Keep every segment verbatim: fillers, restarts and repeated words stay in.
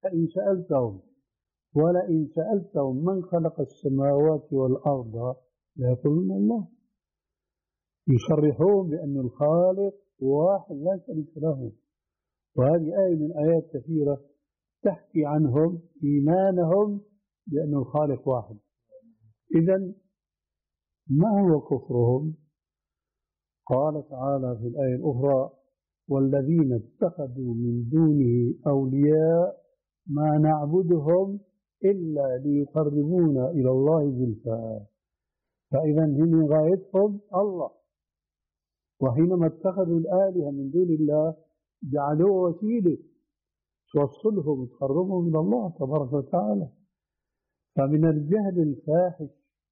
فإن سألتهم ولئن سألتهم من خلق السماوات والأرض ليقولون الله. يصرحون بأن الخالق واحد لا شريك له. وهذه آية من آيات كثيرة تحكي عنهم إيمانهم بأن الخالق واحد. إذن ما هو كفرهم؟ قال تعالى في الآية الأخرى: والذين اتخذوا من دونه أولياء ما نعبدهم إلا ليقربونا إلى الله زلفى. فإذا هم غايتهم الله، وحينما اتخذوا الآلهة من دون الله جعلوه وسيلة توصلهم وتقربهم إلى الله تبارك وتعالى. فمن الجهل الفاحش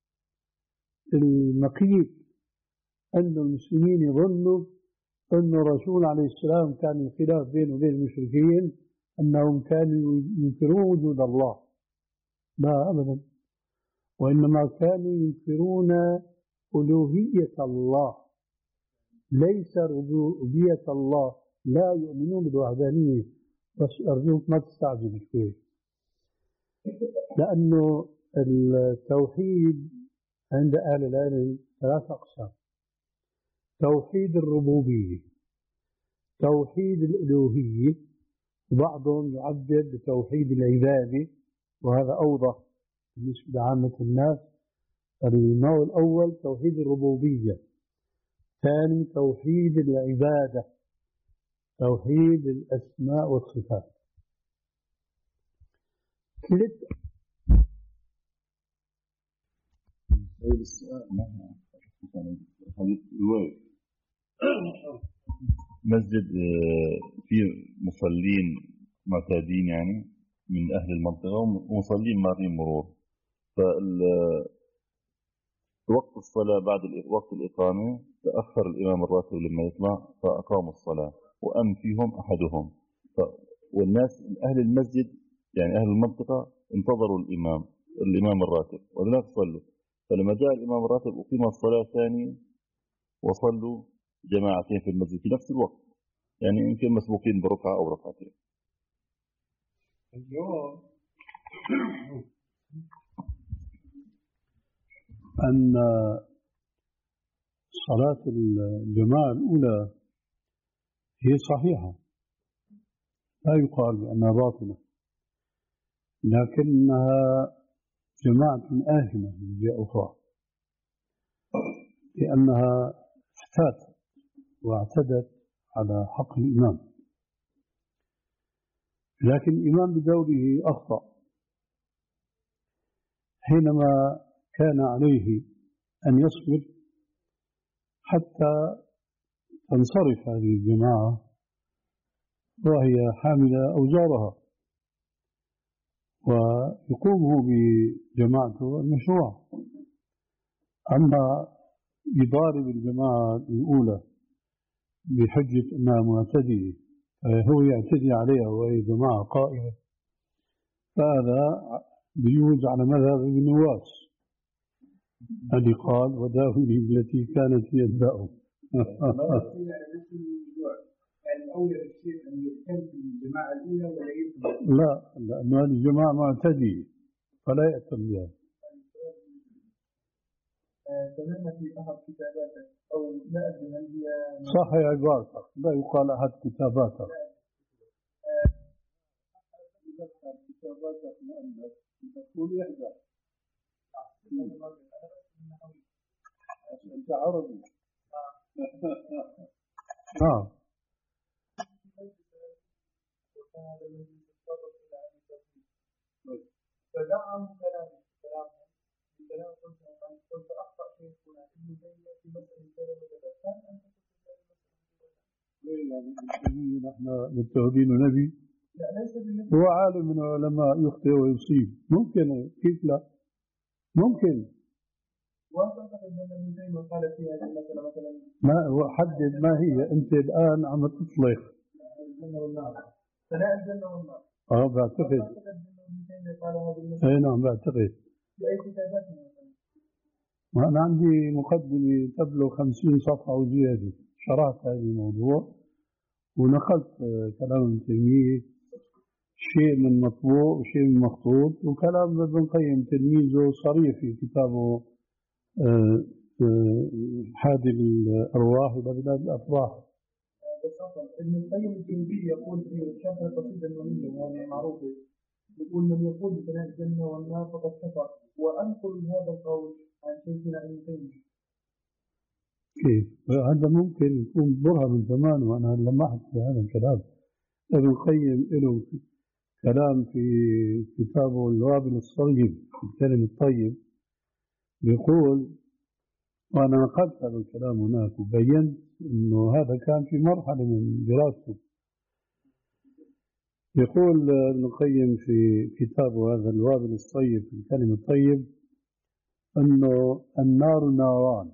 المقيت أن المسلمين يظنوا أن الرسول عليه السلام كان الخلاف بينه وبين المشركين أنهم كانوا ينكرون وجود الله. لا أبدا، وإنما كانوا ينكرون ألوهية الله ليس ربوبية الله. لا يؤمنون بالوحدانية. بس أرجوك ما تستعجل شوي، لأنه التوحيد عند أهل العلم ثلاث أقسام: توحيد الربوبية، توحيد الألوهية، وبعضهم يعبر بتوحيد العبادة، وهذا أوضح بالنسبة لعامة الناس. النوع الأول توحيد الربوبية، ثاني توحيد العبادة، توحيد الأسماء والصفات. كلت مسجد فيه مصلين معتادين يعني من أهل المنطقة ومصلين مارين مرور، فوقت الصلاة بعد وقت الإقامة تأخر الإمام الراتب لما يطلع فأقاموا الصلاة وأم فيهم أحدهم، والناس أهل المسجد يعني أهل المنطقة انتظروا الإمام الإمام الراتب ولا صلوا. فلما جاء الإمام الراتب أقيم الصلاة ثانية وصلوا جماعتين في المسجد في نفس الوقت، يعني يمكن مسبوقين بركعة أو ركعتين. أن صلاة الجماعة الأولى هي صحيحة، لا يقال بأنها باطلة، لكنها جماعة آثمة من جهة أخرى، لأنها افتات واعتدت على حق الإمام. لكن الإمام بدوره أخطأ حينما كان عليه أن يصبر حتى تنصرف هذه الجماعة وهي حاملة أوزارها، ويقومه بجماعته المشروع. أما يضارب الجماعة الأولى بحجة أنها معتدية، هو يعتدي عليها وهي جماعة قائمة، فهذا بيوز على مذهب ابن نواس الذي قال: وداوني التي كانت هي الداء. لا، لأن هذه الجماعة معتدية فلا يأتم بها. صح يا عبارتك، لا يقال أحد كتاباتك. كتاباتك مؤلف تقول يحدث أنت عربي. نعم. فدعم كلام كلام كلام قلت أخطأ شيء هنا إنه بين في مسألة كذا وكذا كان أنت تقول نحن متهمين نبي؟ لا ليس بالنبي، هو عالم من العلماء يخطئ ويصيب، ممكن، كيف لا؟ ممكن. وأعتقد أن ابن تيمية قال في هذه المسألة مثلا ما هو حدد ما هي. أنت الآن عم تطلق الجنة والنار، فلا الجنة والنار. أه بعتقد. أي نعم بعتقد. بأي كتابات مثلا؟ وأنا عندي مقدمة تبلغ خمسين صفحة وزيادة شرحت هذا الموضوع ونقلت كلام ابن تيمية شيء من مطبوع وشيء من مخطوط. وكلام ابن القيم تلميذه صريح في كتابه حادي الأرواح وبغداد الأفراح. ابن القيم الجوزي يقول في شرح القصيدة النونية وهي معروفة، يقول من يقول بفناء الجنة والنار فقد كفر، وأنقل هذا القول عن شيخنا ابن القيم. كيف؟ هذا ممكن يكون برهة من زمان، وأنا لمحت في هذا الكلام. ابن القيم له كلام في كتابه الوابل الصيب الكلم الطيب، يقول، وأنا نقلت هذا الكلام هناك وبينت أنه هذا كان في مرحلة من دراسته. يقول ابن القيم في كتابه هذا الوابل الصيب الكلم الطيب أنه النار ناران،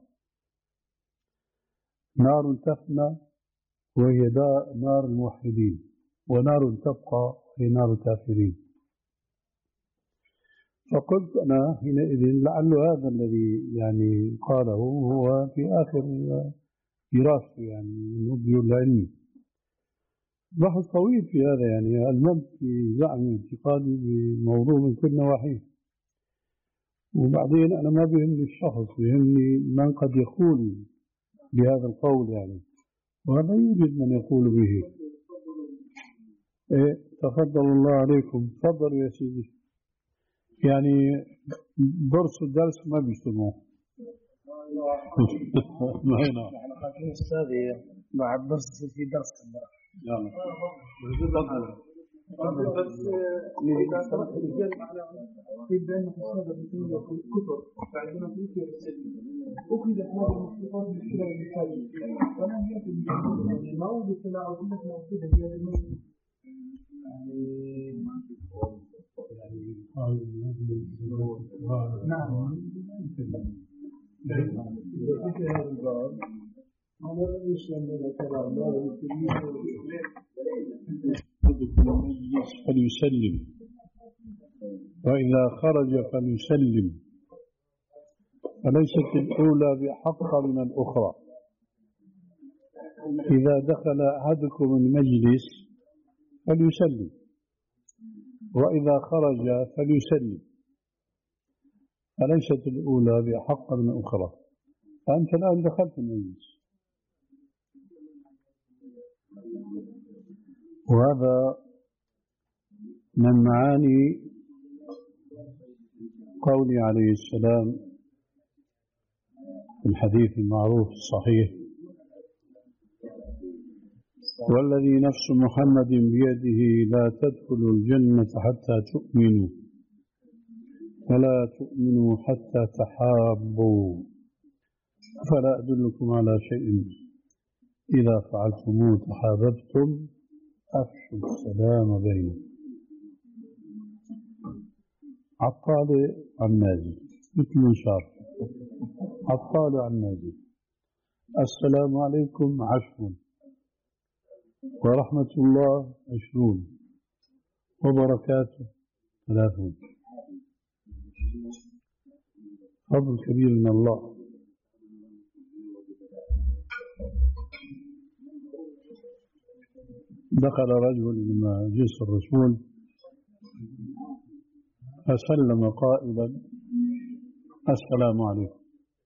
نار تفنى وهي نار الموحدين، ونار تبقى هي نار الكافرين. فقلت أنا حينئذ لعل هذا الذي يعني قاله هو في آخر دراسته يعني من مبدئ العلمي. بحث طويل في هذا، يعني المنت في زعم اعتقادي بموضوع من كل نواحيه. وبعدين أنا ما بيهمني الشخص، بيهمني من قد يقول بهذا القول يعني، وهذا يوجد من يقول به. إيه تفضل الله عليكم، تفضل يا سيدي. يعني درس الدرس ما بيسموه ما هنا أستاذي مع الدرس في درس يلا بس في بين هذا الكتب فعندنا في أخذت هذه المخطوطات من خلال المساجد، فلم يكن يعني ما وجد سماع وجدت موجودة في هذا المسجد. نعم في هذا الباب أنا يسلم من الكلام فليسلم، وإذا خرج فليسلم، فليست الأولى بحق من الأخرى. إذا دخل أحدكم المجلس فليسلم، وإذا خرج فليسلم، فليست الأولى بحق من الأخرى. فأنت الآن دخلت المجلس، وهذا من معاني قوله عليه السلام في الحديث المعروف الصحيح: والذي نفس محمد بيده لا تدخلوا الجنة حتى تؤمنوا ولا تؤمنوا حتى تحابوا، فلا أدلكم على شيء إذا فعلتموه تحاببتم أفشوا السلام بينكم. عطال عن نازل مثل منشار، عطال عن نازل. السلام عليكم عشر، ورحمة الله عشرون، وبركاته ثلاثون. فضل كبير من الله. دخل رجل إلى جلس الرسول فسلم قائلا: السلام عليكم.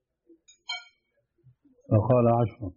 فقال: عشرا.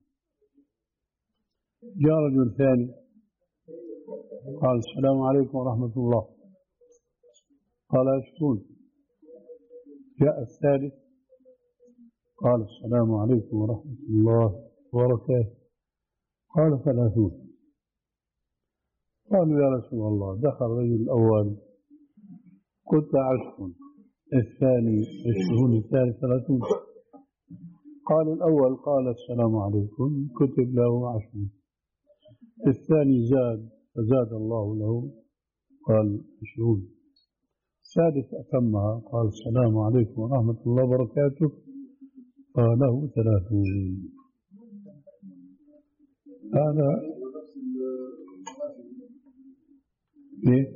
جاء رجل ثاني قال: السلام عليكم ورحمة الله. قال: عشرون. جاء الثالث قال: السلام عليكم ورحمة الله وبركاته. قال: ثلاثون. قالوا: يا رسول الله، دخل الرجل الأول قلت عشر، الثاني عشرون، الثالث ثلاثون. قال الأول قال: السلام عليكم، كتب له عشر. الثاني زاد فزاد الله له قال عشرون. الثالث أتمها قال: السلام عليكم ورحمة الله وبركاته، قال له ثلاثون. هذا إيه؟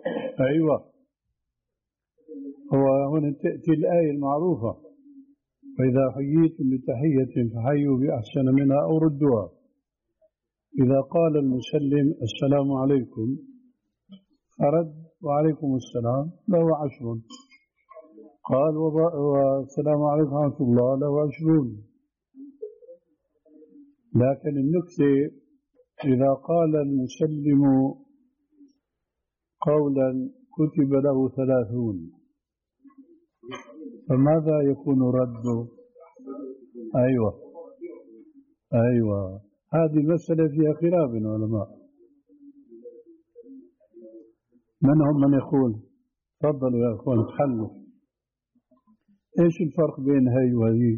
أيوة، هو هنا تأتي الآية المعروفة: فإذا حييتم بتحية فحيوا بأحسن منها أو ردوها. إذا قال المسلم السلام عليكم فرد وعليكم السلام له عشر، قال والسلام عليكم ورحمة الله له عشرون. لكن النكتة إذا قال المسلم قولا كتب له ثلاثون، فماذا يكون رده؟ أيوة أيوة هذه مسألة فيها خلاف بين العلماء. منهم من يقول تفضلوا يا أخوان تحلوا، إيش الفرق بين هاي وهي؟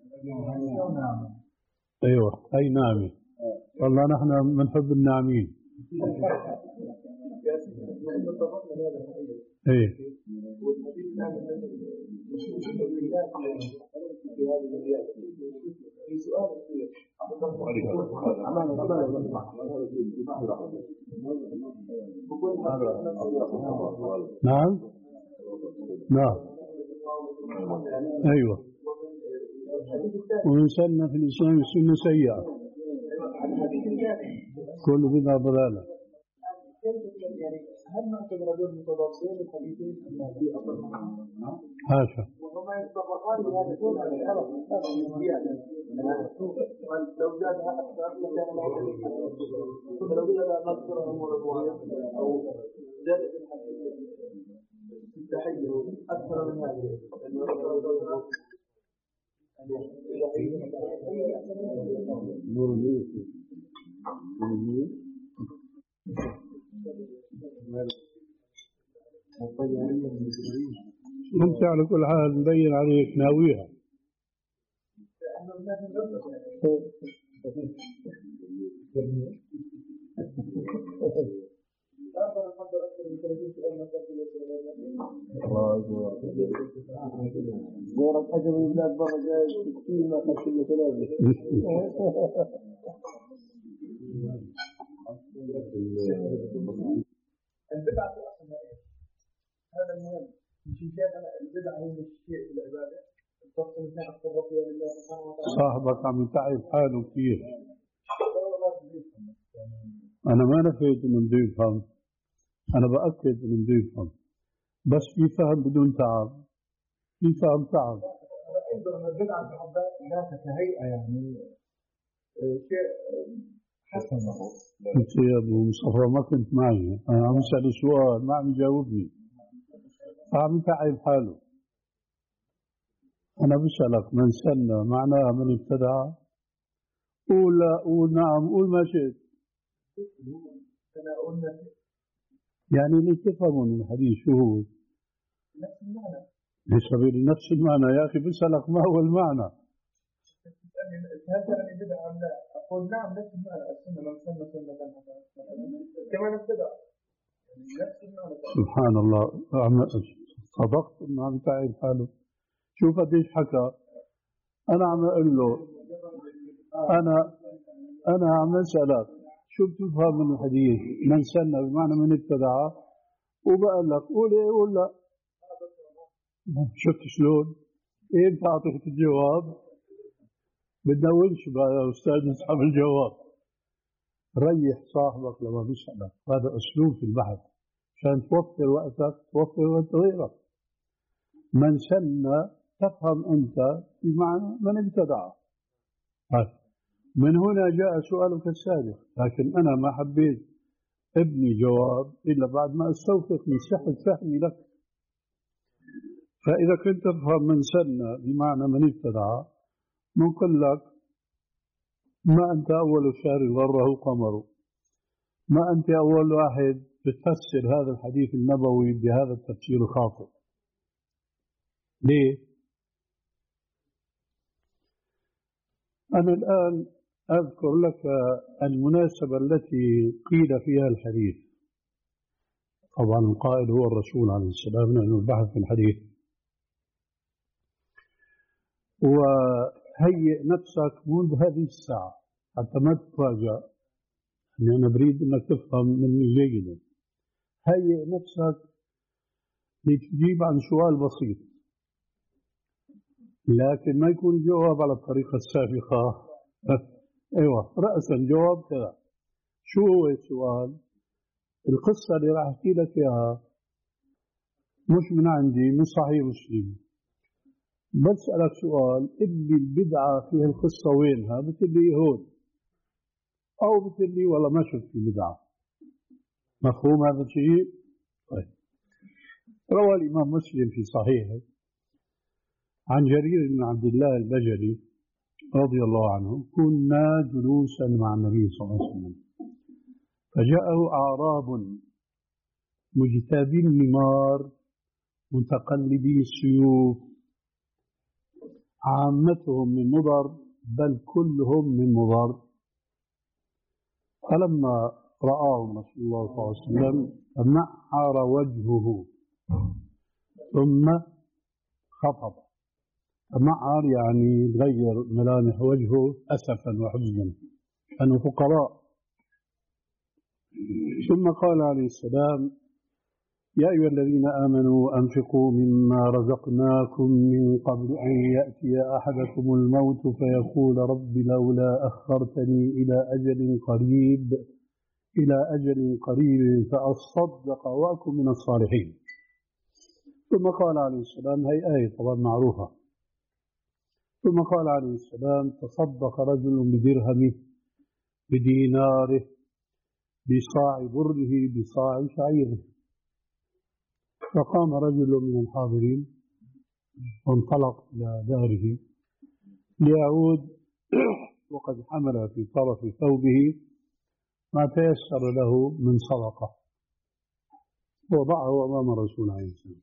أيوة هاي نعمة، والله نحن بنحب الناعمين. ايه نعم نعم ايوه. ومن سن في الاسلام سنه سيئه كل بدعه ضلاله. هل نعتبر دول متضادين الحديثين أم في أفضل منهم؟ حاشا. وهما يتطابقان بهذا الشيء على الحرف لو زادها أكثر لكان لو زادها نذكر أمور الرواية أو زادت في التحية أكثر من هذه نور اليوسف انت على كل حال مبين عليك ناويها. غيرك حاجة من البلاد برا جاي كثير ما خشينا ثلاثة. البدعة في أصلها إيه؟ هذا المهم. مش شيء أنا البدعة هي مش شيء في العبادة. الشخص اللي أقرب فيها لله سبحانه وتعالى. صاحبك عم يتعب حاله كثير. أنا ما نفيت من بده يفهم، أنا بأكد من بده يفهم، بس في فهم بدون تعب، في فهم تعب. أيضا البدعة في حد ذاتها كهيئة يعني شيء حسن. انت يا ابو مصطفى ما كنت معي، انا عم اسال سؤال ما عم يجاوبني، عم يتعب حاله. انا بسالك من سن معناها من ابتدع؟ قول لا، قول نعم، قول ما شئت. انا قلنا يعني اللي تفهموا من الحديث شو هو؟ نفس المعنى. بسبيل نفس المعنى يا اخي، بسالك ما هو المعنى؟ هل تعني بدعة أم لا؟ أقول نعم نفس المعنى، السنة من سنة سنة كما نبتدع نفس المعنى. سبحان الله، صدقت انه عم يتعب حاله. شوف قديش حكى. انا عم اقول له انا انا عم اسالك شو بتفهم من الحديث؟ من سن بمعنى من ابتدع، وبقول لك قول ايه قول لا. شفت شلون؟ ايه انت اعطيت الجواب؟ بدنا ونش بقى يا استاذ نسحب الجواب. ريح صاحبك لما بيسألك، هذا اسلوب في البحث عشان توفر وقتك، توفر وقت غيرك. من سن تفهم انت بمعنى من ابتدع. من هنا جاء سؤالك السابق، لكن انا ما حبيت ابني جواب الا بعد ما استوثق من صحة فهمي لك. فاذا كنت تفهم من سن بمعنى من ابتدع، نقول لك ما أنت أول شهر غره قمر، ما أنت أول واحد بتفسر هذا الحديث النبوي بهذا التفسير الخاطئ. ليه؟ أنا الآن أذكر لك المناسبة التي قيل فيها الحديث. طبعا القائل هو الرسول عليه السلام، لأنه البحث في الحديث. وهيئ نفسك منذ هذه الساعة حتى ما تتفاجأ، يعني أنا بريد أنك تفهم مني جيدا. هيئ نفسك لتجيب عن سؤال بسيط. لكن ما يكون جواب على الطريقة السابقة. أيوة رأسا جواب كذا. شو هو السؤال؟ القصة اللي راح أحكي لك إياها مش من عندي، من صحيح مسلم. بسألك سؤال، اللي البدعة في القصة وينها؟ بتقول لي هون، أو بتقول لي والله ما شفت في بدعة. مفهوم هذا الشيء؟ طيب. روى الإمام مسلم في صحيحه عن جرير بن عبد الله البجلي رضي الله عنه: كنا جلوسا مع النبي صلى الله عليه وسلم فجاءه أعراب مجتابي النمار متقلبي السيوف، عامتهم من مضر بل كلهم من مضر. فلما رآهم رسول الله صلى الله عليه وسلم نعر وجهه ثم خطب. نعر يعني تغير ملامح وجهه أسفا وحزنا، كانوا فقراء. ثم قال عليه السلام: يا أيها الذين آمنوا أنفقوا مما رزقناكم من قبل أن يأتي أحدكم الموت فيقول رب لولا أخرتني إلى أجل قريب إلى أجل قريب فأصدق وأكن من الصالحين. ثم قال عليه السلام، هي آية طبعا معروفة. ثم قال عليه السلام: تصدق رجل بدرهمه بديناره بصاع بره بصاع شعيره. فقام رجل من الحاضرين وانطلق إلى داره ليعود وقد حمل في طرف ثوبه ما تيسر له من صدقة، وضعه أمام الرسول عليه السلام.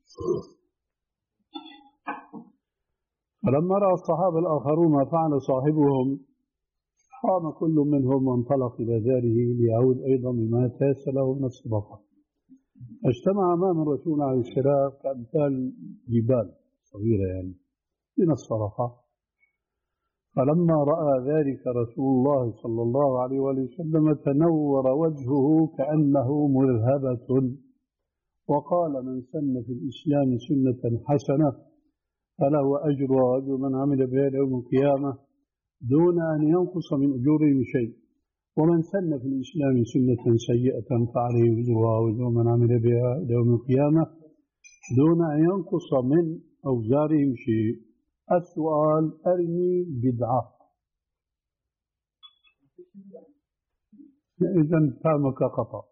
فلما رأى الصحابة الآخرون ما فعل صاحبهم قام كل منهم وانطلق إلى داره ليعود أيضا بما تيسر له من الصدقة. اجتمع أمام الرسول عليه السلام كأمثال جبال صغيرة يعني من الصدقة. فلما رأى ذلك رسول الله صلى الله عليه وسلم تنور وجهه كأنه مرهبة، وقال: من سن في الإسلام سنة حسنة فله أجر وأجر من عمل بها يوم القيامة دون أن ينقص من أجورهم شيء، ومن سن في الإسلام سنة سيئة فعليه وزرها وزر من عمل بها يوم القيامة دون أن ينقص من أوزارهم شيء. السؤال: أرني بدعة. إذن فهمك خطأ،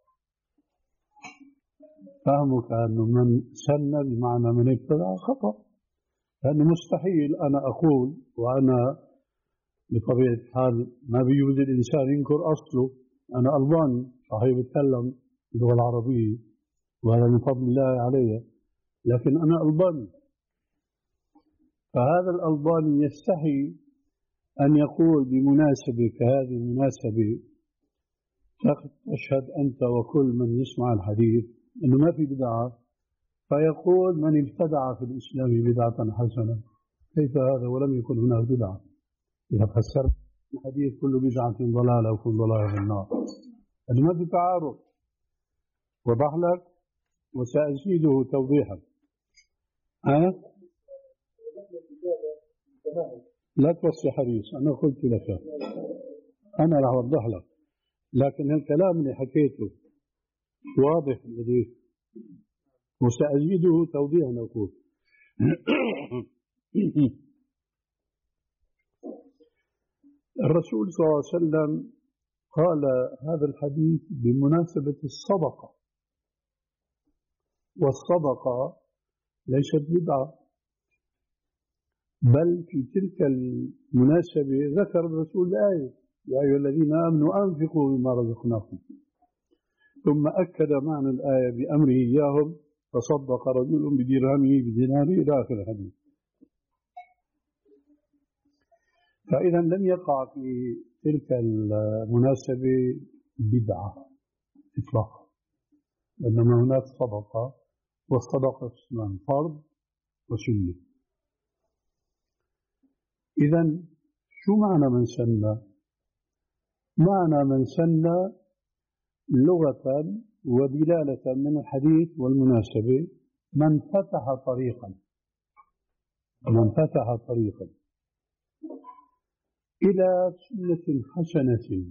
فهمك أنه من سن بمعنى من ابتدع خطأ، لأنه مستحيل أنا أقول وأنا بطبيعة الحال ما بيوجد الإنسان ينكر أصله. أنا ألباني صحيح بتكلم اللغة العربية وهذا من فضل الله علي، لكن أنا ألباني. فهذا الألباني يستحي أن يقول بمناسبة كهذه المناسبة تشهد أنت وكل من يسمع الحديث أنه ما في بدعة، فيقول من ابتدع في الإسلام بدعة حسنة. كيف هذا ولم يكن هناك بدعة؟ إذا فسرت الحديث كل بدعة ضلالة وكل ضلالة في النار، هذا ما في تعارض. وضح لك وسأزيده توضيحا. أه؟ لا توصي حديث، أنا قلت لك أنا راح أوضح لك، لكن الكلام اللي حكيته واضح لديك وسأزيده توضيحا. أقول الرسول صلى الله عليه وسلم قال هذا الحديث بمناسبة الصدقة، والصدقة ليست بدعة، بل في تلك المناسبة ذكر الرسول الآية: يا أيها الذين آمنوا أنفقوا مما رزقناكم، ثم أكد معنى الآية بأمره إياهم: تصدق رجل بدرهمه بديناره إلى آخر الحديث. فإذا لم يقع في تلك المناسبة بدعة إطلاقا، إنما هناك صدقة، والصدقة اسمان فرض وسنة. إذا شو معنى من سن؟ معنى من سن لغة ودلالة من الحديث والمناسبة من فتح طريقا. من فتح طريقا إلى سنة حسنة.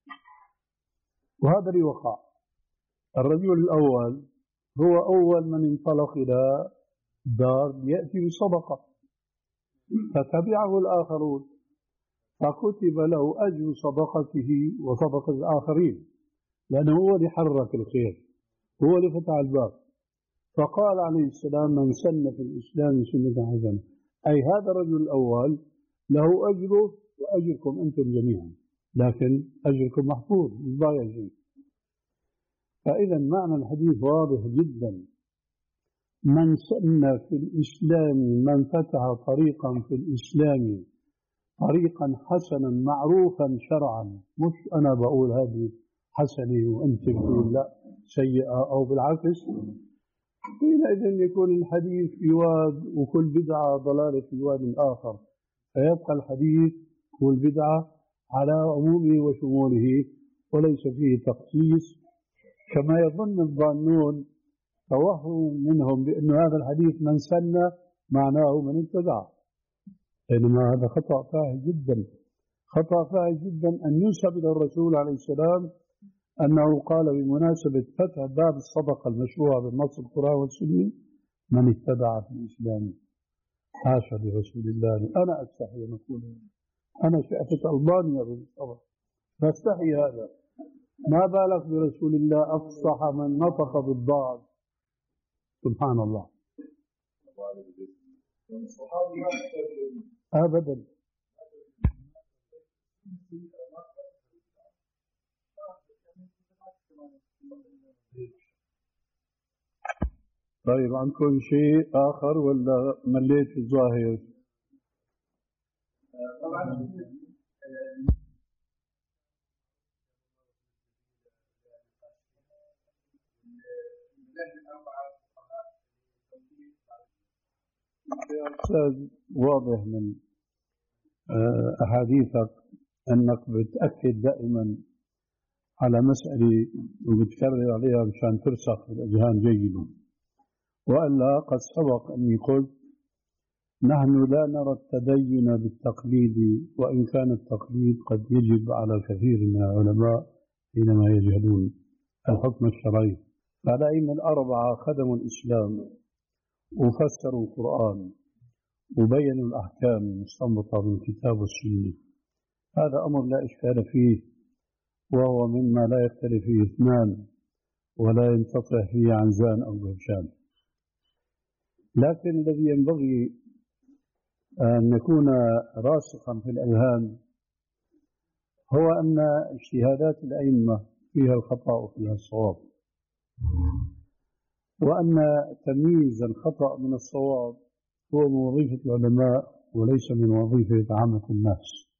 وهذا اللي وقع. الرجل الأول هو أول من انطلق إلى دار يأتي بصدقة، فتبعه الآخرون، فكتب له أجر صدقته وصدقة الآخرين، لأنه هو اللي حرك الخير، هو اللي فتح الباب. فقال عليه السلام: من سن في الإسلام سنة حسنة، أي هذا الرجل الأول له أجره وأجركم أنتم جميعا، لكن أجركم محفوظ مش ضايع شيء. فإذا معنى الحديث واضح جدا: من سن في الإسلام، من فتح طريقا في الإسلام طريقا حسنا معروفا شرعا، مش أنا بقول هذه حسنة وأنت تقول لا سيئة أو بالعكس، حينئذ يكون الحديث في واد وكل بدعة ضلالة في واد آخر، فيبقى الحديث والبدعة على عمومه وشموله وليس فيه تخصيص كما يظن الظانون، توهم منهم بأن هذا الحديث من سن معناه من ابتدع، بينما هذا خطأ فاحش جدا، خطأ فاحش جدا أن ينسب إلى الرسول عليه السلام أنه قال بمناسبة فتح باب الصدقة المشروعة بالنص القرآن والسنة: من ابتدع في الإسلام. حاشا لرسول الله، أنا أستحي أن أقول، أنا شأفة ألبانيا بالصبر نستحي هذا، ما بالك برسول الله أفصح من نطق بالضاد. سبحان الله. أبدا. طيب عندكم شيء آخر ولا مليت في الظاهر؟ طبعا أستاذ واضح من أحاديثك أنك بتأكد دائما على مسألة وبتكرر عليها مشان ترسخ في الأذهان جيدا، وألا قد سبق أني قلت: نحن لا نرى التدين بالتقليد، وإن كان التقليد قد يجب على كثير من العلماء حينما يجهلون الحكم الشرعي. فالأئمة الأربعة خدموا الإسلام وفسروا القرآن وبينوا الأحكام المستنبطة من الكتاب والسنة، هذا أمر لا إشكال فيه، وهو مما لا يختلف فيه اثنان ولا ينقطع فيه عنزان أو بهشان. لكن الذي ينبغي أن يكون راسخا في الأذهان هو أن اجتهادات الأئمة فيها الخطأ وفيها الصواب، وأن تمييز الخطأ من الصواب هو من وظيفة العلماء وليس من وظيفة عامة الناس.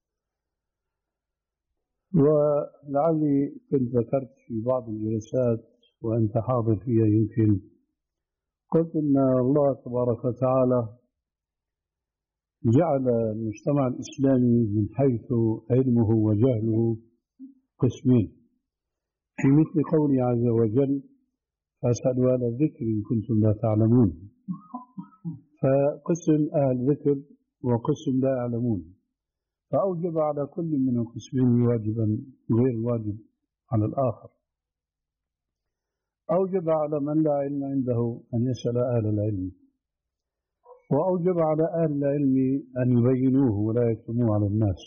ولعلي كنت ذكرت في بعض الجلسات وأنت حاضر فيها يمكن، قلت إن الله تبارك وتعالى جعل المجتمع الإسلامي من حيث علمه وجهله قسمين، في مثل قوله عز وجل: فاسألوا أهل الذكر إن كنتم لا تعلمون. فقسم أهل ذكر وقسم لا يعلمون، فأوجب على كل من القسمين واجبا غير الواجب على الآخر. أوجب على من لا علم عنده أن يسأل أهل العلم، وأوجب على أهل العلم أن يبينوه ولا يكتموه على الناس.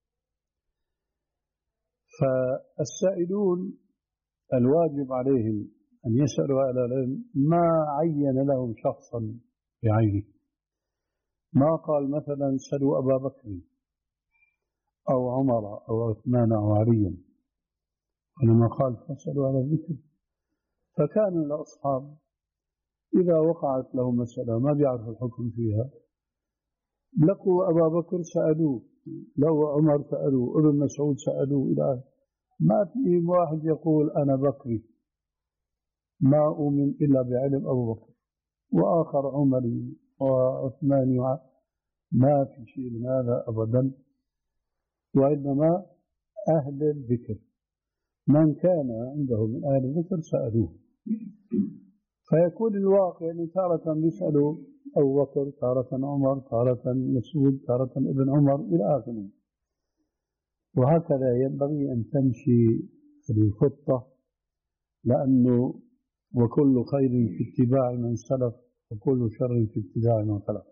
فالسائلون الواجب عليهم أن يسألوا أهل العلم ما عين لهم شخصا بعينه، ما قال مثلا سألوا أبا بكر أو عمر أو عثمان أو عليا، وإنما قال فاسألوا أهل الذكر. فكان الأصحاب إذا وقعت لهم مسألة ما بيعرفوا الحكم فيها لقوا أبا بكر سألوه، لو عمر سألوه، ابن مسعود سألوه، إلى ما في واحد يقول أنا بكري ما أؤمن إلا بعلم أبو بكر، وآخر عمري وعثماني، ما في شيء من هذا أبدا، وإنما أهل الذكر من كان عنده من أهل الذكر سألوه. فيكون الواقع أن تارة بيسألوا أبو بكر، تارة عمر، تارة مسعود، تارة ابن عمر إلى آخره. وهكذا ينبغي أن تمشي الخطة، لأنه وكل خير في اتباع من سلف وكل شر في اتباع من خلف.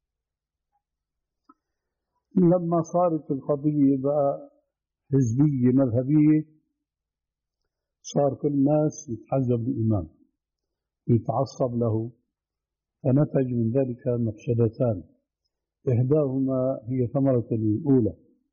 لما صارت القضية بقى حزبية مذهبية، صار كل الناس يتحزب الإمام ويتعصب له، فنتج من ذلك مفسدتان. إحداهما هي ثمرة الأولى.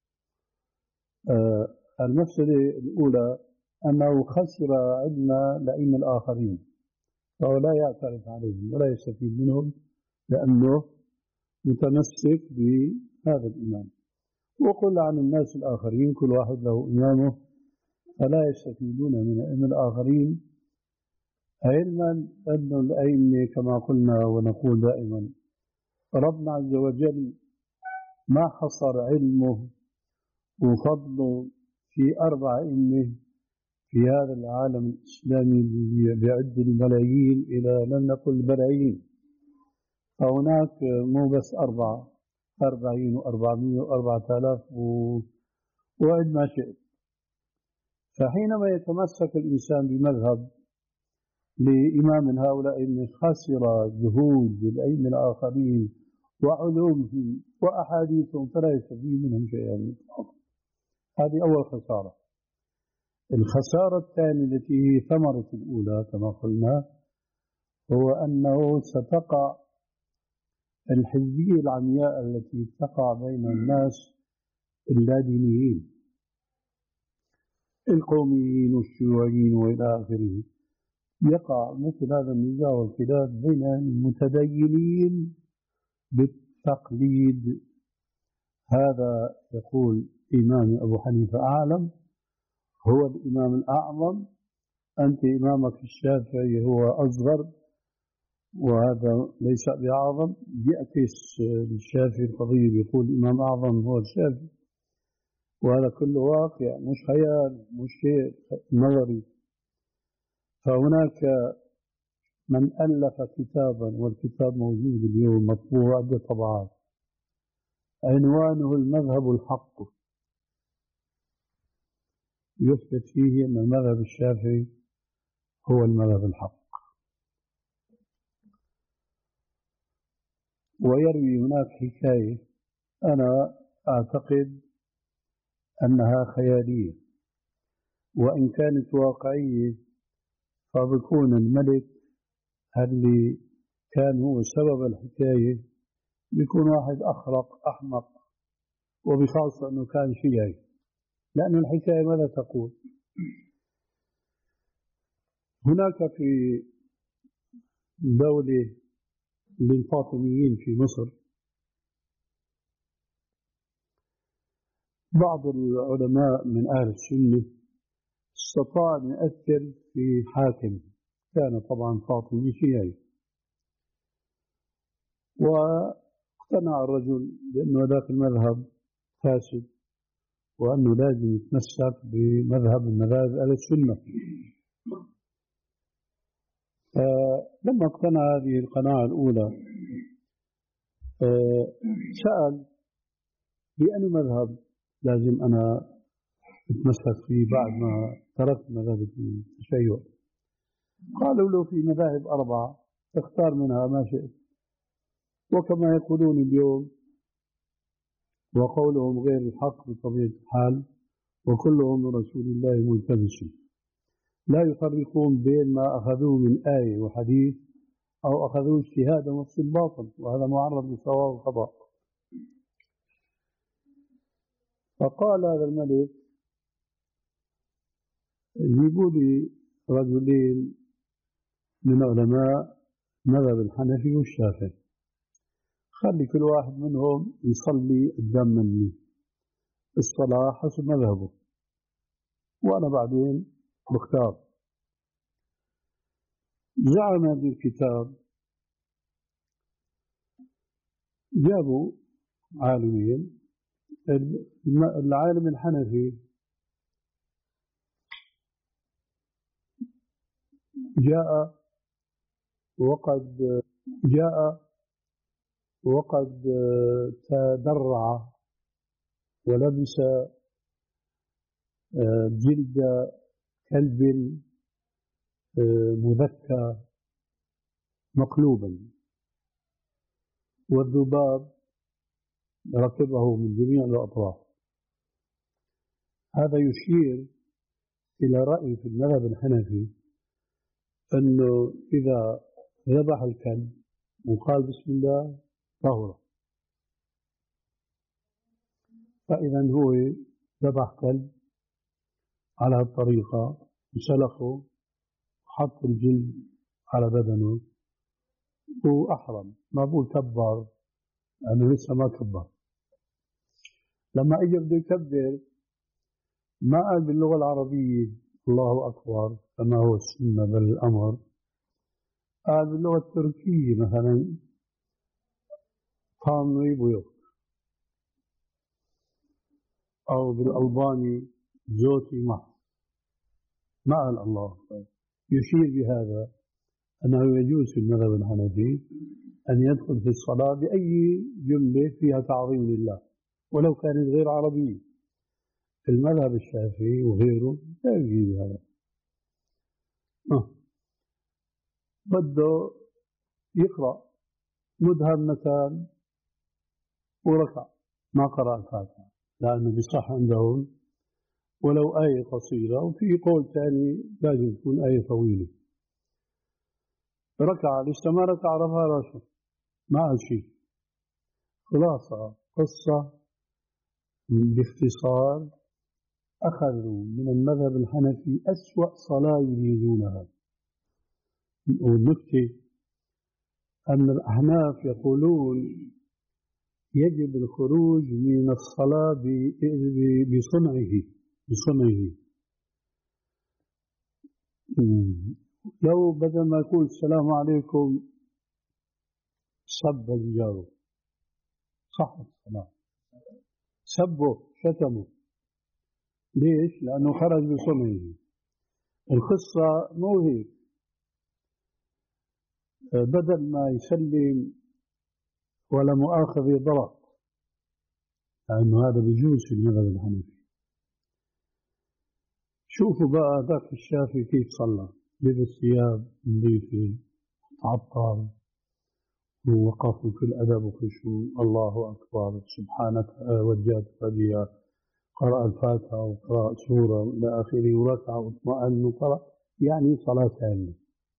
آه المفسدة الأولى أنه خسر علم الأئمة الآخرين، فهو لا يعترف عليهم ولا يستفيد منهم لأنه متمسك بهذا الإمام. وقل عن الناس الآخرين كل واحد له إمامه، فلا يستفيدون من الأئمة الآخرين، علما أن الأئمة كما قلنا ونقول دائما ربنا عز وجل ما حصر علمه وفضله في أربع أئمة في هذا العالم الإسلامي بيعد الملايين إلى لم نقل بلايين، فهناك مو بس أربعة، أربعين وأربعمائة وأربعة آلاف وعد ما شئت. فحينما يتمسك الإنسان بمذهب لإمام من هؤلاء من خسر جهود الأئمة الآخرين وعلومهم وأحاديثهم، فلا يستفيد منهم شيئا. هذه أول خسارة. الخسارة الثانية التي هي ثمرة الأولى كما قلنا، هو أنه ستقع الحزبية العمياء التي تقع بين الناس اللادينيين القوميين والشيوعيين وإلى آخره. يقع مثل هذا النزاع والخلاف بين المتدينين بالتقليد. هذا يقول إمام أبو حنيفة أعلم، هو الإمام الأعظم، أنت إمامك الشافعي هو أصغر وهذا ليس بأعظم. يأتي الشافعي القضية يقول الإمام أعظم هو الشافعي، وهذا كله واقع مش خيال مش شيء نظري. فهناك من ألف كتابا، والكتاب موجود اليوم مطبوع عدة طبعات، عنوانه المذهب الحق، يثبت فيه أن المذهب الشافعي هو المذهب الحق. ويروي هناك حكاية أنا أعتقد أنها خيالية، وإن كانت واقعية فبكون الملك اللي كان هو سبب الحكاية بيكون واحد أخرق أحمق، وبخاصة أنه كان شيعي، لأن الحكاية ماذا تقول؟ هناك في دولة للفاطميين في مصر بعض العلماء من أهل السنة استطاع أن يؤثر في حاكم كان طبعا فاطمي شيعي، واقتنع الرجل بأنه ذاك المذهب فاسد وأنه لازم يتمسك بمذهب المذاهب أهل السنة. فلما اقتنع هذه القناعة الأولى سأل بأي مذهب لازم أنا اتمسك فيه بعد ما تركت مذهب التشيع. قالوا له في مذاهب أربعة اختار منها ما شئت. وكما يقولون اليوم وقولهم غير الحق بطبيعة الحال، وكلهم من رسول الله ملتبس، لا يفرقون بين ما أخذوه من آية وحديث أو أخذوه اجتهادا واستنباطا، وهذا معرض للصواب والخطأ. فقال هذا الملك جيبوا لي رجلين من علماء مذهب الحنفي والشافعي، خلي كل واحد منهم يصلي قدام مني الصلاة حسب مذهبه، وأنا بعدين بختار. زعم هذا الكتاب، جابوا عالمين. العالم الحنفي جاء وقد جاء وقد تدرع ولبس جلد كلب مذكى مقلوبا، والذباب ركبه من جميع الأطراف. هذا يشير إلى رأي في المذهب الحنفي أنه إذا ذبح الكلب وقال بسم الله طهر. فإذا هو ذبح كلب على الطريقة، سلخه، حط الجلد على بدنه وأحرم. ما بقول كبر لأنه لسه ما كبر. لما إجا بده يكبر ما قال باللغة العربية الله أكبر كما هو السنة بل الأمر، قال باللغة التركية مثلا طامي بيوت، أو بالألباني زوتي مح، ما قال الله. يشير بهذا أنه يجوز في المذهب الحنفي أن يدخل في الصلاة بأي جملة فيها تعظيم لله ولو كانت غير عربية. المذهب الشافعي وغيره لا يجيز هذا. أه. بده يقرأ مدهمتان وركع ما قرأ الفاتحة لأنه بصح عندهم ولو آية قصيرة، وفي قول ثاني لازم تكون آية طويلة. ركع لسه ما ركع رفع راسه ما قال شيء. خلاصة قصة باختصار، أخذوا من المذهب الحنفي أسوأ صلاة يريدونها. والنكتة أن الأحناف يقولون يجب الخروج من الصلاة بصنعه بصنعه لو بدل ما يقول السلام عليكم سب الجار صح الصلاة، سبه شتمه. ليش؟ لأنه خرج بصنعه. القصة مو هيك، بدل ما يسلم ولا مؤاخذة ضرب، لأنه هذا بيجوز في المذهب الحنفي. شوفوا بقى ذاك الشافعي كيف صلى، لبس ثياب نظيفة، عطر، ووقف بكل أدب وخشوع، الله أكبر، سبحانك وجهت وجهي، قرأ الفاتحة وقرأ سورة إلى آخره وركع واطمأن وقرأ، يعني صلاتان.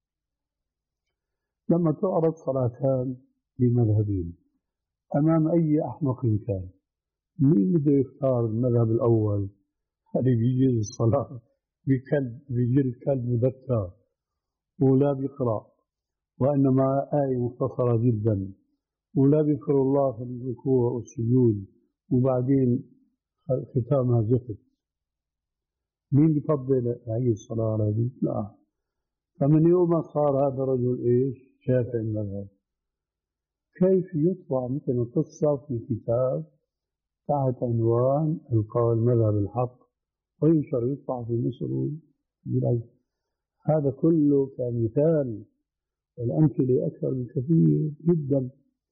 لما تعرض صلاتان لمذهبين أمام أي أحمق كان، مين بده يختار المذهب الأول؟ هذا بيجيز الصلاة بكلب بيجيز كلب مذكر ولا بيقرأ، وإنما آية مختصرة جدا، ولا بيذكر الله في الركوع والسجود، وبعدين ختامها زفت. مين بيفضل هذه الصلاة هذه؟ لا. فمن يوم ما صار هذا الرجل إيش؟ شافعي المذهب. كيف يطبع مثل قصة في كتاب تحت عنوان القول مذهب الحق وينشر يطبع في مصر؟ هذا كله كمثال، والأمثلة أكثر بكثير جدا.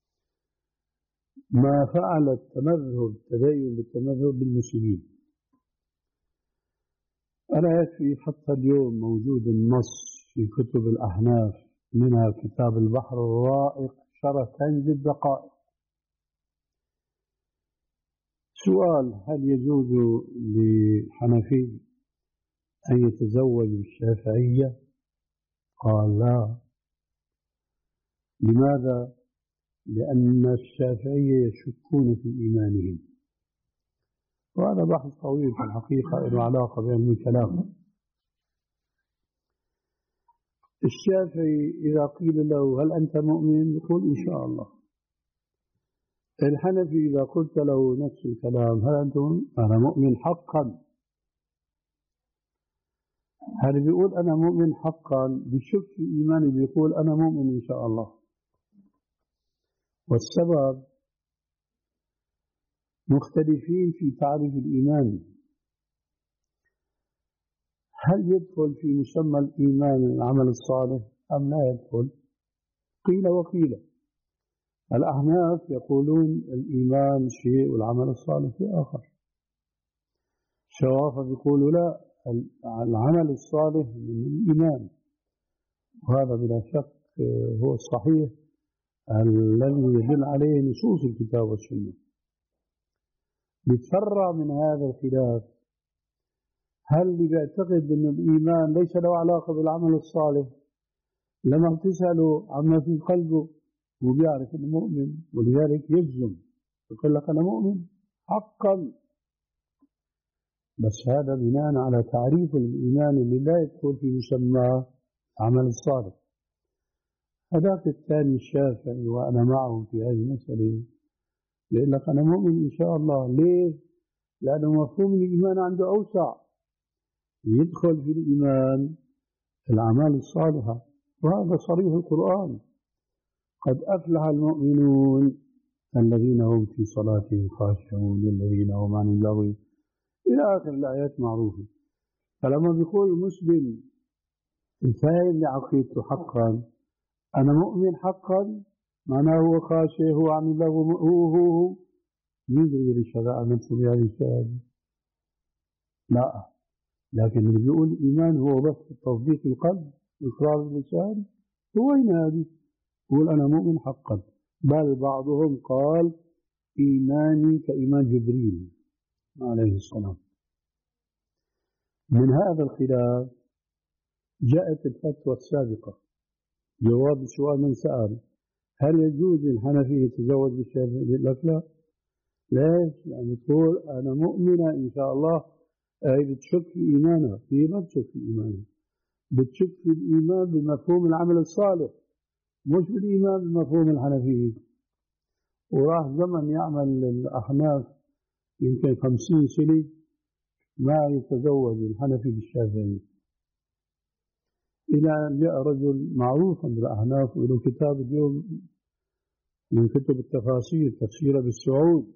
ما فعل التمذهب التدين بالتمذهب بالمسلمين. ألا يكفي حتى اليوم موجود النص في كتب الأحناف، منها كتاب البحر الرائق شرح كنز الدقائق. سؤال: هل يجوز لحنفي أن يتزوج بالشافعية؟ قال لا. لماذا؟ لأن الشافعية يشكون في إيمانهم، وهذا بحث طويل في الحقيقة له علاقة بعلم الكلام. الشافعي إذا قيل له هل أنت مؤمن؟ يقول إن شاء الله. الحنفي إذا قلت له نفس الكلام هل أنتم؟ أنا مؤمن حقا. هل بيقول أنا مؤمن حقا بشك في إيماني بيقول أنا مؤمن إن شاء الله. والسبب مختلفين في تعريف الإيمان. هل يدخل في مسمى الإيمان العمل الصالح أم لا يدخل؟ قيل وقيل. الأحناف يقولون الإيمان شيء والعمل الصالح شيء آخر. الشوافة يقولوا لا، العمل الصالح من الإيمان، وهذا بلا شك هو الصحيح الذي يدل عليه نصوص الكتاب والسنة. يتفرع من هذا الخلاف هل اللي بيعتقد أن الإيمان ليس له علاقة بالعمل الصالح لما تسأله عما في قلبه وبيعرف أنه مؤمن، ولذلك يجزم يقول لك أنا مؤمن حقا، بس هذا بناء على تعريف الإيمان اللي لا يدخل في مسمى عمل الصالح. هذاك الثاني الشافعي وأنا معه في هذه المسألة يقول لك أنا مؤمن إن شاء الله. ليه؟ لأنه مفهوم الإيمان عنده أوسع، يدخل في الإيمان الأعمال الصالحة، وهذا صريح القرآن: قد أفلح المؤمنون الذين هم في صلاتهم خاشعون والذين هم عن اللغو إلى آخر الآيات معروفة. فلما بيقول المسلم الفاهم لعقيدته حقا أنا مؤمن حقا، معناه هو خاشع، هو عن اللغو، هو هو هو مين بيقدر يشهد عن نفسه بهذه الشهادة؟ لا. لكن اللي بيقول الإيمان هو بس تصديق القلب وإقرار اللسان، هو وين هذه؟ يقول أنا مؤمن حقا. بل بعضهم قال إيماني كإيمان جبريل عليه السلام. من هذا الخلاف جاءت الفتوى السابقة، جواب سؤال من سأل: هل يجوز للحنفي يتزوج بالشافعي؟ يقول لك لا. ليش؟ لأن تقول أنا مؤمنة إن شاء الله، هي بتشك في إيمانها، هي ما بتشك في إيمانها، بتشك في الإيمان بمفهوم العمل الصالح، مش بالإيمان بمفهوم الحنفية. وراح زمن يعمل الأحناف يمكن خمسين سنة ما يتزوج الحنفي بالشافعي، إلى أن جاء رجل معروفا بالأحناف وله كتاب اليوم من كتب التفاسير تفسير أبي السعود.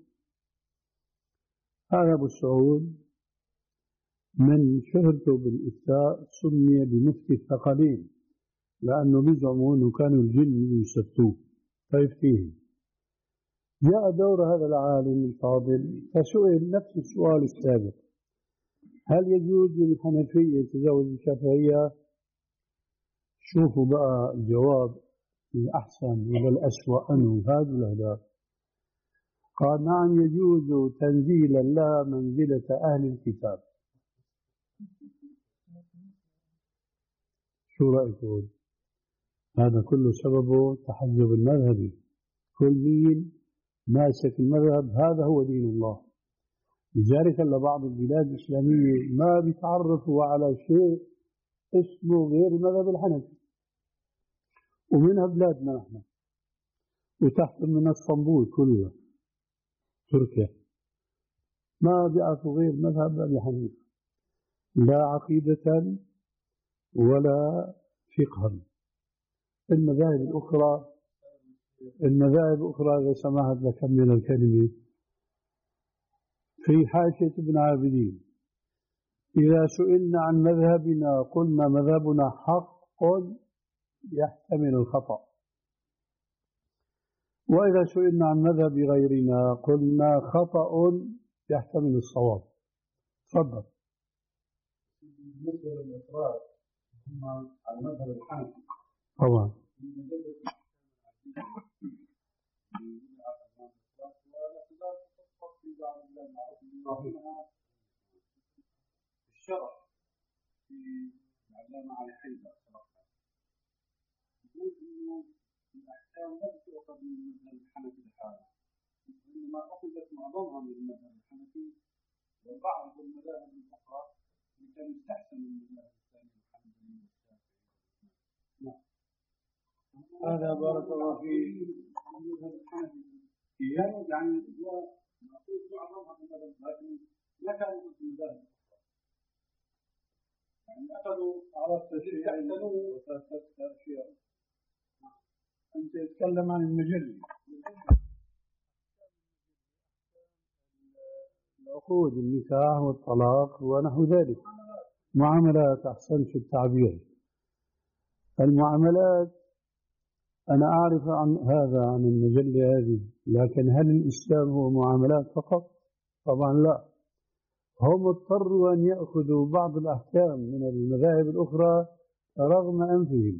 هذا أبو السعود من شهرته بالإفتاء سمي بمفتي الثقلين، لأنه بيزعموا أنه كانوا الجن يستفتوه فيفتيهم. جاء دور هذا العالم الفاضل فسئل نفس السؤال السابق: هل يجوز للحنفية يتزوج الشافعية؟ شوفوا بقى الجواب الأحسن ولا الأسوأ أنه هذا الأهداف. قال: نعم يجوز تنزيلا لها منزلة أهل الكتاب. شو رأيكم؟ هذا كله سببه تحزب المذهبي، كل مين ماسك المذهب هذا هو دين الله. لذلك بعض البلاد الإسلامية ما بيتعرفوا على شيء اسمه غير المذهب الحنفي، ومنها بلادنا نحن، وتحت من اسطنبول كلها تركيا ما بيعرفوا غير مذهب أبي حنيفة، لا عقيدة ولا فقها. المذاهب الأخرى المذاهب الأخرى إذا سمحت لكمل الكلمة في حاشية ابن عابدين: إذا سئلنا عن مذهبنا قلنا مذهبنا حق يحتمل الخطأ، وإذا سئلنا عن مذهب غيرنا قلنا خطأ يحتمل الصواب. تفضل. بالنسبة للإفراد هم على المذهب الحنفي طبعا. الشرع في العلامة علي حيدر يقول إنه الأحكام لا تؤخذ من المذهب الحنفي لحاله، وإنما أخذت معظمها من المذهب الحنفي وبعض المذاهب الأخرى اللي كان يستحسن من المذاهب الثانية الحنفية والشافعية. هذا بارك الله فيك. المذهب الحنفي يعني يعني هو مأخوذ معظمها من المذهب، لكن لا كانوا مثل المذاهب الأخرى، يعني أخذوا عرفت شيئا وتأسست أشياء. أنت تتكلم عن المجري، العقود، النكاح والطلاق ونحو ذلك، معاملات. أحسنت في التعبير. المعاملات أنا أعرف عن هذا عن المجلة هذه، لكن هل الإسلام هو معاملات فقط؟ طبعا لا، هم اضطروا أن يأخذوا بعض الأحكام من المذاهب الأخرى رغم أنفهم.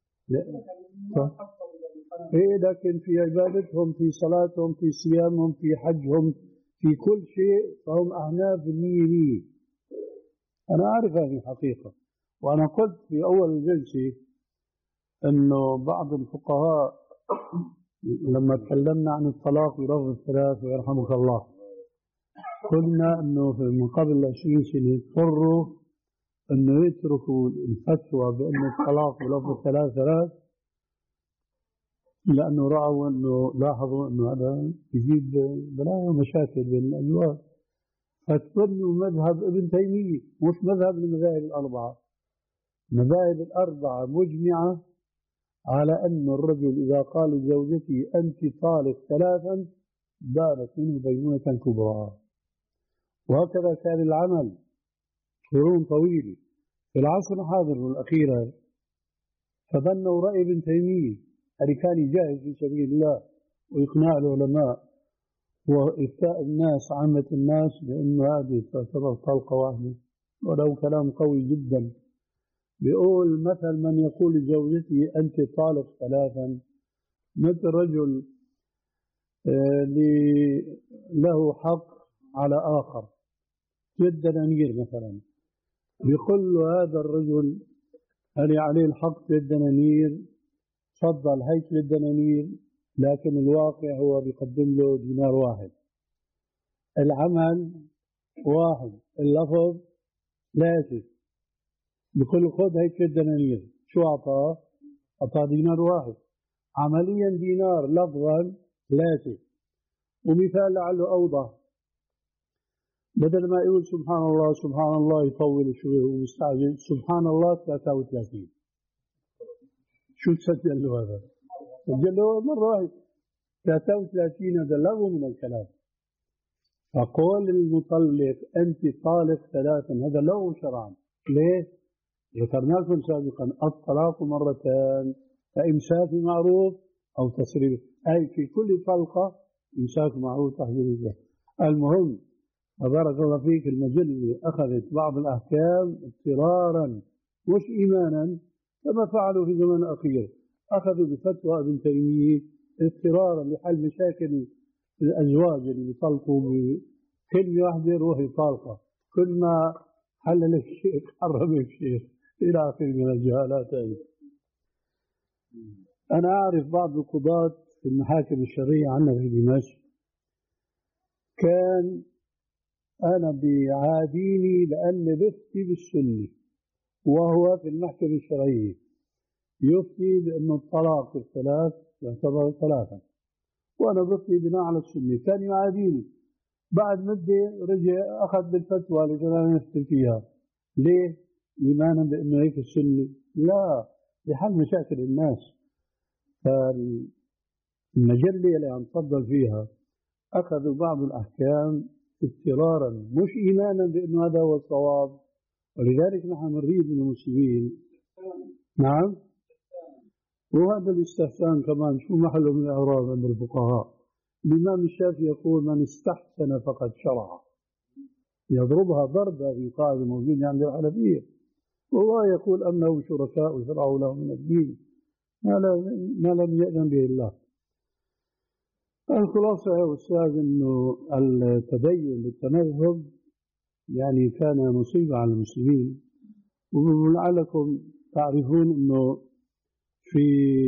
إيه، لكن في عبادتهم، في صلاتهم، في صيامهم، في حجهم، في كل شيء فهم أحناف المية مية. أنا أعرف هذه الحقيقة، وأنا قلت في أول الجلسة أنه بعض الفقهاء لما تكلمنا عن الطلاق بلفظ الثلاث ويرحمك الله، قلنا أنه من قبل عشرين سنة اضطروا أنه يتركوا الفتوى بأن الطلاق بلفظ الثلاث ثلاث، لأنه رأوا أنه لاحظوا أنه هذا يجيب بلايا ومشاكل بين الأزواج، فتبنوا مذهب ابن تيمية، مش مذهب المذاهب الأربعة. المذاهب الأربعة مجمعة على أن الرجل إذا قال لزوجته أنت طالق ثلاثا بانت منه بينونة كبرى، وهكذا كان العمل قرون طويلة. في العصر الحاضر والأخير فبنوا رأي ابن تيمية اللي كان يجاهد في سبيل الله وإقناع العلماء وإفتاء الناس عامة الناس بأنه هذه تعتبر طلقة واحدة، ولو كلام قوي جدا. بيقول مثل من يقول لزوجته أنت طالق ثلاثا، مثل رجل له حق على آخر بالدنانير مثلا، بيقول له هذا الرجل اللي عليه الحق بالدنانير تفضل هيك بالدنانير، لكن الواقع هو بيقدم له دينار واحد، العمل واحد، اللفظ ثلاثة، بيقول له خذ هيك بالدنانير، شو أعطاه؟ أعطاه دينار واحد، عمليا دينار، لفظا ثلاثة. ومثال لعله أوضح، بدل ما يقول سبحان الله سبحان الله يطول شوي ومستعجل، سبحان الله ثلاثة وثلاثين. شو تسجل له هذا؟ سجل له مرة واحدة ثلاثة وثلاثين، هذا لغو من الكلام. فقول المطلق أنت طالق ثلاثا هذا لغو شرعا. ليه؟ ذكرنا لكم سابقا الطلاق مرتان، فإمساك بمعروف أو تسريح، أي في كل طلقة إمساك معروف تحذير الزهر. المهم بارك الله فيك، المجلة أخذت بعض الأحكام اضطرارا مش إيمانا كما فعلوا في الزمن الأخير، أخذوا بفتوى ابن تيمية اضطرارا لحل مشاكل الأزواج اللي يطلقوا بكلمة واحدة روحي طالقة، كل ما حلل الشيخ حرم الشيخ إلى آخر من الجهالات هذه. أنا أعرف بعض القضاة في المحاكم الشرعية عندنا في دمشق، كان أنا بيعاديني لأن بفتي بالسنة، وهو في المحكمة الشرعية يفتي بأنه الطلاق الثلاث يعتبر ثلاثا، وأنا بفتي بناء على السنة، كان يعاديني. بعد مدة رجع أخذ بالفتوى اللي كنا نفتي فيها. ليه؟ إيمانا بأنه هيك السنة؟ لا، لحل مشاكل الناس. فالمجلة اللي عم تفضل فيها أخذوا بعض الأحكام اضطرارا مش إيمانا بأنه هذا هو الصواب، ولذلك نحن نريد من المسلمين. نعم، وهذا الاستحسان كمان شو محله من الأعراض عند الفقهاء. الإمام الشافعي يقول من استحسن فقد شرع، يضربها ضربة في قاعدة موجودة عند الحنفية، والله يقول أنه شركاء شرعوا له من الدين ما لم يأذن به الله. الخلاصة يا أستاذ أنه التدين بالتمذهب يعني كان مصيبة على المسلمين، ولعلكم تعرفون أنه في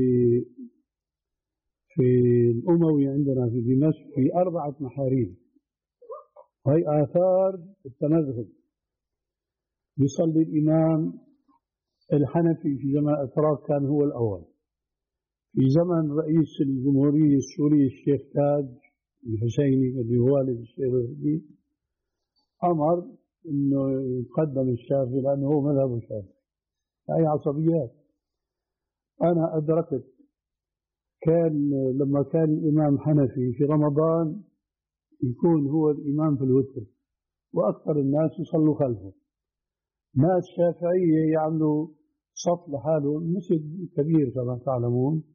في الأموي عندنا في دمشق في أربعة محاريب، وهي آثار التمذهب. يصلي الإمام الحنفي في زمن الأتراك كان هو الأول، في زمن رئيس الجمهورية السورية الشيخ تاج الحسيني اللي هو والد الشيخ الجديد أمر إنه يقدم الشافعي لأنه هو مذهب الشافعي. هاي عصبيات. أنا أدركت كان لما كان الإمام حنفي في رمضان يكون هو الإمام في الوتر وأكثر الناس يصلوا خلفه، ناس شافعية يعملوا صف لحاله، مسجد كبير كما تعلمون،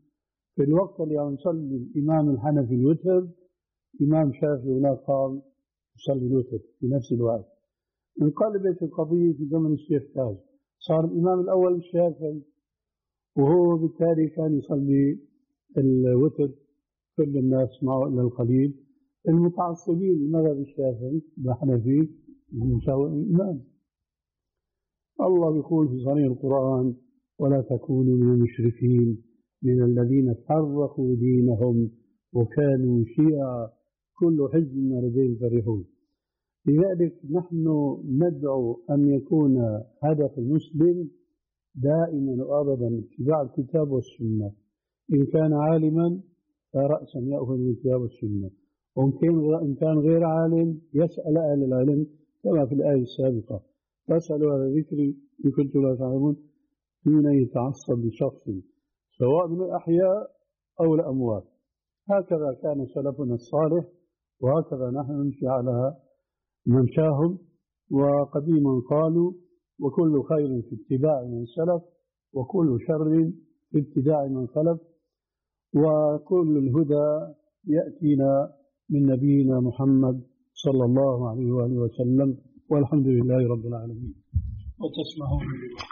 في الوقت اللي عم يصلي الإمام الحنفي الوتر، إمام شافعي هناك قال يصلي الوتر في نفس الوقت. انقلبت القضية في زمن الشيخ تاج، صار الإمام الأول الشافعي، وهو بالتالي كان يصلي الوتر كل الناس معه إلا القليل. المتعصبين للمذهب الشافعي الحنفي يساوي الإمام. الله يقول في صريح القرآن: ولا تكونوا من المشركين من الذين فرقوا دينهم وكانوا شيعا كل حزب بما لديهم فرحون. لذلك نحن ندعو أن يكون هدف المسلم دائما وأبدا اتباع الكتاب والسنة. إن كان عالما فرأسا يأخذ من الكتاب والسنة، وإن كان غير عالم يسأل أهل العلم كما في الآية السابقة: فاسألوا أهل الذكر إن كنتم لا تعلمون حين يتعصب لشخص سواء من الأحياء أو الأموات. هكذا كان سلفنا الصالح، وهكذا نحن نمشي على ممشاهم. وقديما قالوا: وكل خير في اتباع من سلف، وكل شر في ابتداع من خلف، وكل الهدى يأتينا من نبينا محمد صلى الله عليه وآله وسلم، والحمد لله رب العالمين. وتسمعون لله.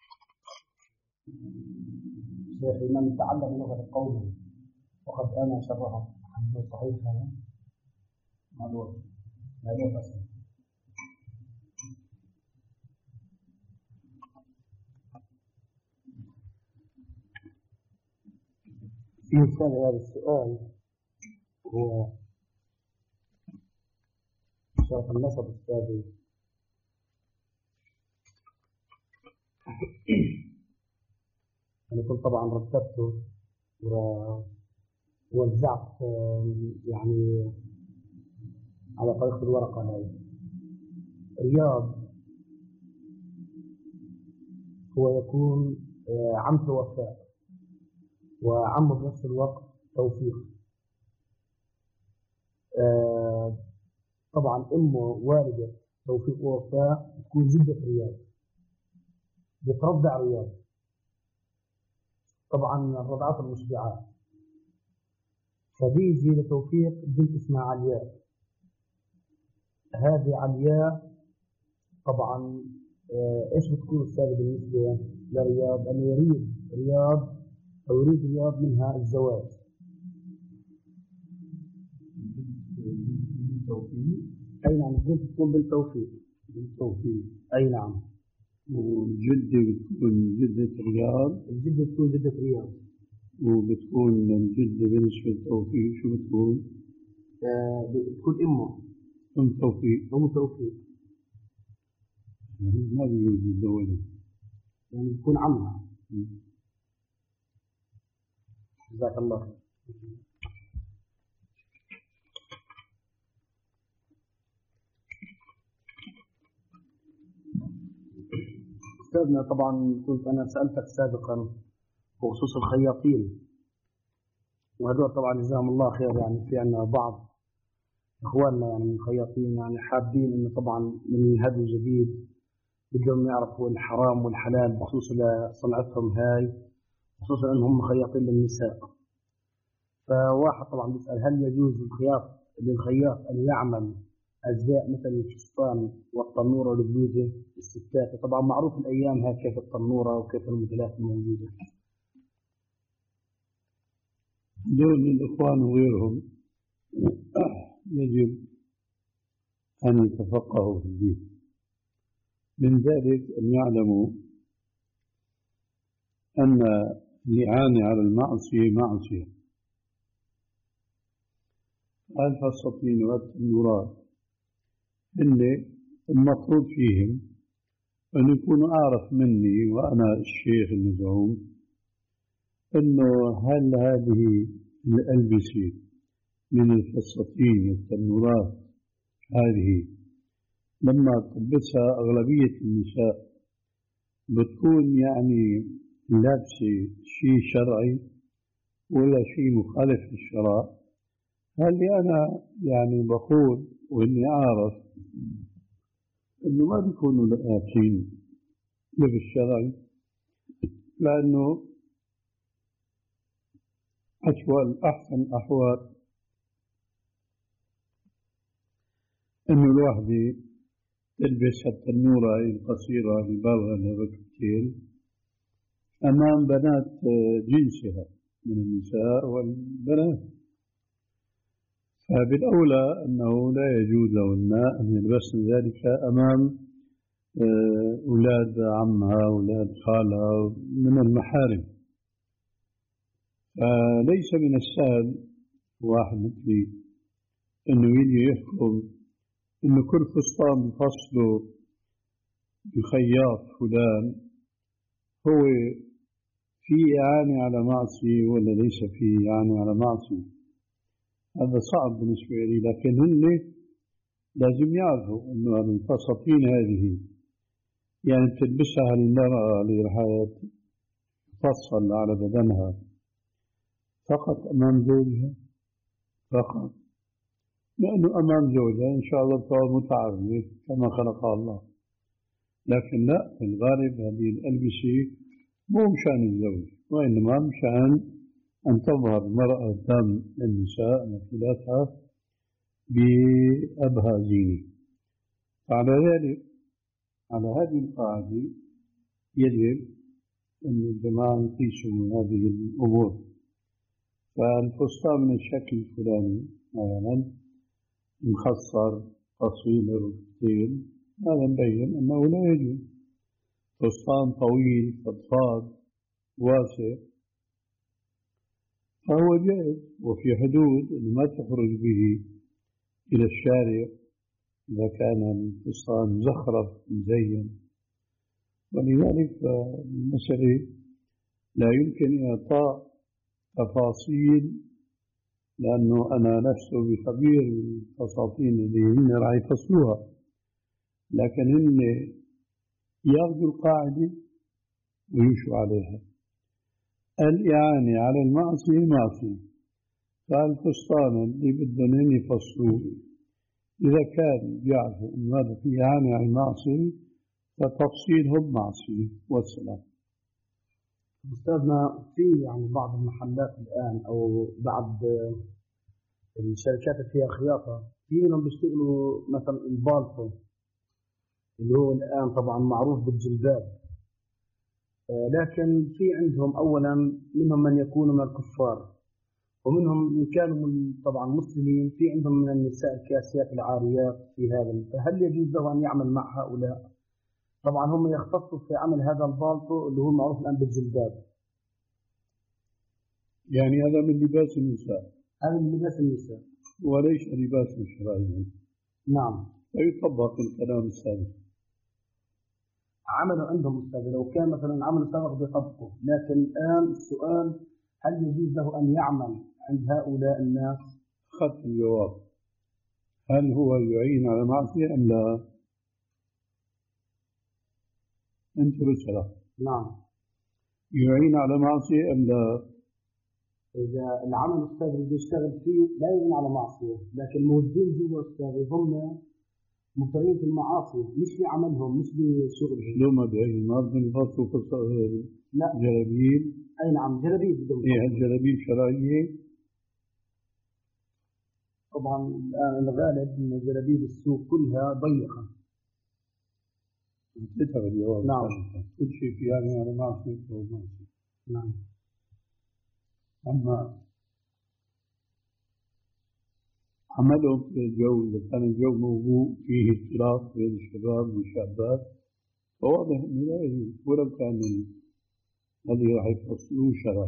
شيخ من تعلم لغة القوم وقد أنا شرها حديث صحيح هذا معلوم معلوم بس. مثال هذا السؤال هو شرح النسب السابق. أنا كنت طبعا رتبته ووزعت يعني على طريقة الورقة هاي. رياض هو يكون عم وفاء، وعم بنفس الوقت توفيق. طبعا أمه والدة توفيق ووفاء تكون جدة رياض، بترضع رياض. طبعا الرضعات المشبعات. فبيجي لتوفيق بنت اسمها علياء. هذه علياء طبعا ايش بتكون السبب بالنسبه لرياض؟ انه يريد رياض او يريد رياض منها الزواج. بالتوفيق. اي نعم، البنت تكون بالتوفيق. بالتوفيق. اي نعم. والجدة بتكون جدة رياض. الجدة بتكون جدة رياض. وبتكون الجدة بالنسبة للتوفيق شو بتكون؟ آه بتكون أمه. أم توفيق. أم توفيق. ما بيجوز يتزوجها. يعني بتكون عمها. جزاك الله خير. أستاذنا طبعا كنت أنا سألتك سابقا بخصوص الخياطين، وهذول طبعا جزاهم الله خير. يعني في عندنا بعض إخواننا يعني من الخياطين يعني حابين إنه طبعا من الهدي الجديد بدهم يعرفوا الحرام والحلال بخصوص صنعتهم هاي، خصوصا إنهم خياطين للنساء. فواحد طبعا بيسأل: هل يجوز للخياط للخياط أن يعمل أجزاء مثل الفستان والتنورة والبلوزة الستات؟ طبعا معروف الأيام هاي كيف التنورة وكيف الموديلات الموجودة. دول الإخوان وغيرهم يجب أن يتفقهوا في الدين. من ذلك أن يعلموا أن الإعانة على المعصية معصية. الفساتين والتنورات إن المطلوب فيهم أن يكونوا أعرف مني وأنا الشيخ المزعوم أنه هل هذه الألبسة من الفساتين والتنورات هذه لما تلبسها أغلبية النساء بتكون يعني لابسة شيء شرعي ولا شيء مخالف للشرع؟ هل أنا يعني بقول وإني أعرف إنه ما بيكونوا لابسين لبس شرعي، لأنه أشوال أحسن الأحوال إنه الواحد يلبس التنورة القصيرة اللي بالغة الركبتين أمام بنات جنسها من النساء والبنات، فبالأولى أنه لا يجوز لهن أن يلبسن ذلك أمام أولاد عمها أولاد خالها من المحارم. فليس من السهل واحد مثلي أنه يجي يحكم أنه كل فستان بفصله بخياط فلان هو في إعانة على معصية ولا ليس في إعانة على معصية. هذا صعب بالنسبة لي، لكن هن لازم يعرفوا أنه الفساتين هذه يعني تلبسها المرأة لرعاية تفصل على بدنها فقط أمام زوجها فقط، لأنه أمام زوجها إن شاء الله تكون متعرضة كما خلقها الله، لكن لا، في الغالب هذه الألبسة مو مشان الزوج وإنما مشان أن تظهر المرأة قدام النساء مثيلاتها بأبهى زينة. فعلى ذلك على هذه القاعدة يجب أن الجماعة يقيسوا من هذه الأمور. فالفستان من الشكل الفلاني مثلا مخصر قصير الركبتين هذا مبين أنه لا يجوز. فستان طويل فضفاض واسع فهو جائز وفي حدود أن ما تخرج به إلى الشارع إذا كان الفستان مزخرف مزين. ولذلك المسألة لا يمكن إعطاء تفاصيل لأنه أنا لست بخبير الفساتين اللي هن راح يفصلوها، لكن هن ياخذوا القاعدة ويمشوا عليها. الإعانة على المعصية معصية، فالفستان اللي بدهم يفصلوه إذا كان يعرفوا أن هذا في إعانة على المعصية فتفصيلهم معصية والسلام. أستاذنا في يعني بعض المحلات الآن أو بعض الشركات اللي فيها خياطة في منهم بيشتغلوا مثلا البالطو اللي هو الآن طبعا معروف بالجلباب، لكن في عندهم أولا منهم من يكونوا من الكفار ومنهم من كانوا طبعا مسلمين، في عندهم من النساء الكاسيات العاريات في هذا، فهل يجوز له أن يعمل مع هؤلاء؟ طبعا هم يختصوا في عمل هذا البالطو اللي هو معروف الآن بالجلباب. يعني هذا من لباس النساء، هذا من لباس النساء وليس لباس شرعي. نعم. فيطبق الكلام السابق. عملوا عندهم أستاذ لو كان مثلا عمل سابق بيطبقه، لكن الآن السؤال هل يجوز له أن يعمل عند هؤلاء الناس؟ خط الجواب، هل هو يعين على معصية أم لا؟ أنت رسالة. نعم. يعين على معصية أم لا؟ إذا العمل أستاذ اللي يشتغل فيه لا يعين على معصية، لكن موجودين جوا أستاذ هم مبتلين في المعاصي مش في عملهم مش بشغلهم. شلون ما بيعين؟ ما بدهم يفصلوا في لا جلابيب؟ أي نعم جلابيب بدهم. إيه الجلابيب شرعية؟ طبعا الآن الغالب إن جلابيب السوق كلها ضيقة. انتهى الجواب. نعم. كل شيء في يعني على معصية أو معصية. نعم. أما عملهم في الجو إذا كان الجو موضوع فيه اختلاط بين الشباب والشابات فواضح أنه لا يجوز ولو كان الذي راح يفصلوه شرع.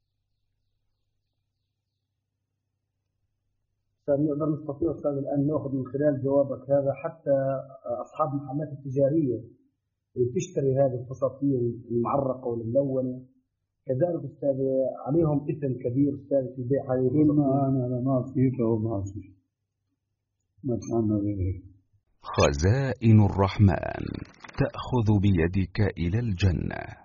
أستاذ نقدر نستطيع أستاذ الآن نأخذ من خلال جوابك هذا حتى أصحاب المحلات التجارية اللي تشتري هذه الفساتين المعرقة والملونة كذلك أستاذ عليهم إثم كبير أستاذ في بيع هذه كل ما أنا على معصية فهو معصية ما كان غيره. خزائن الرحمن تأخذ بيدك إلى الجنة.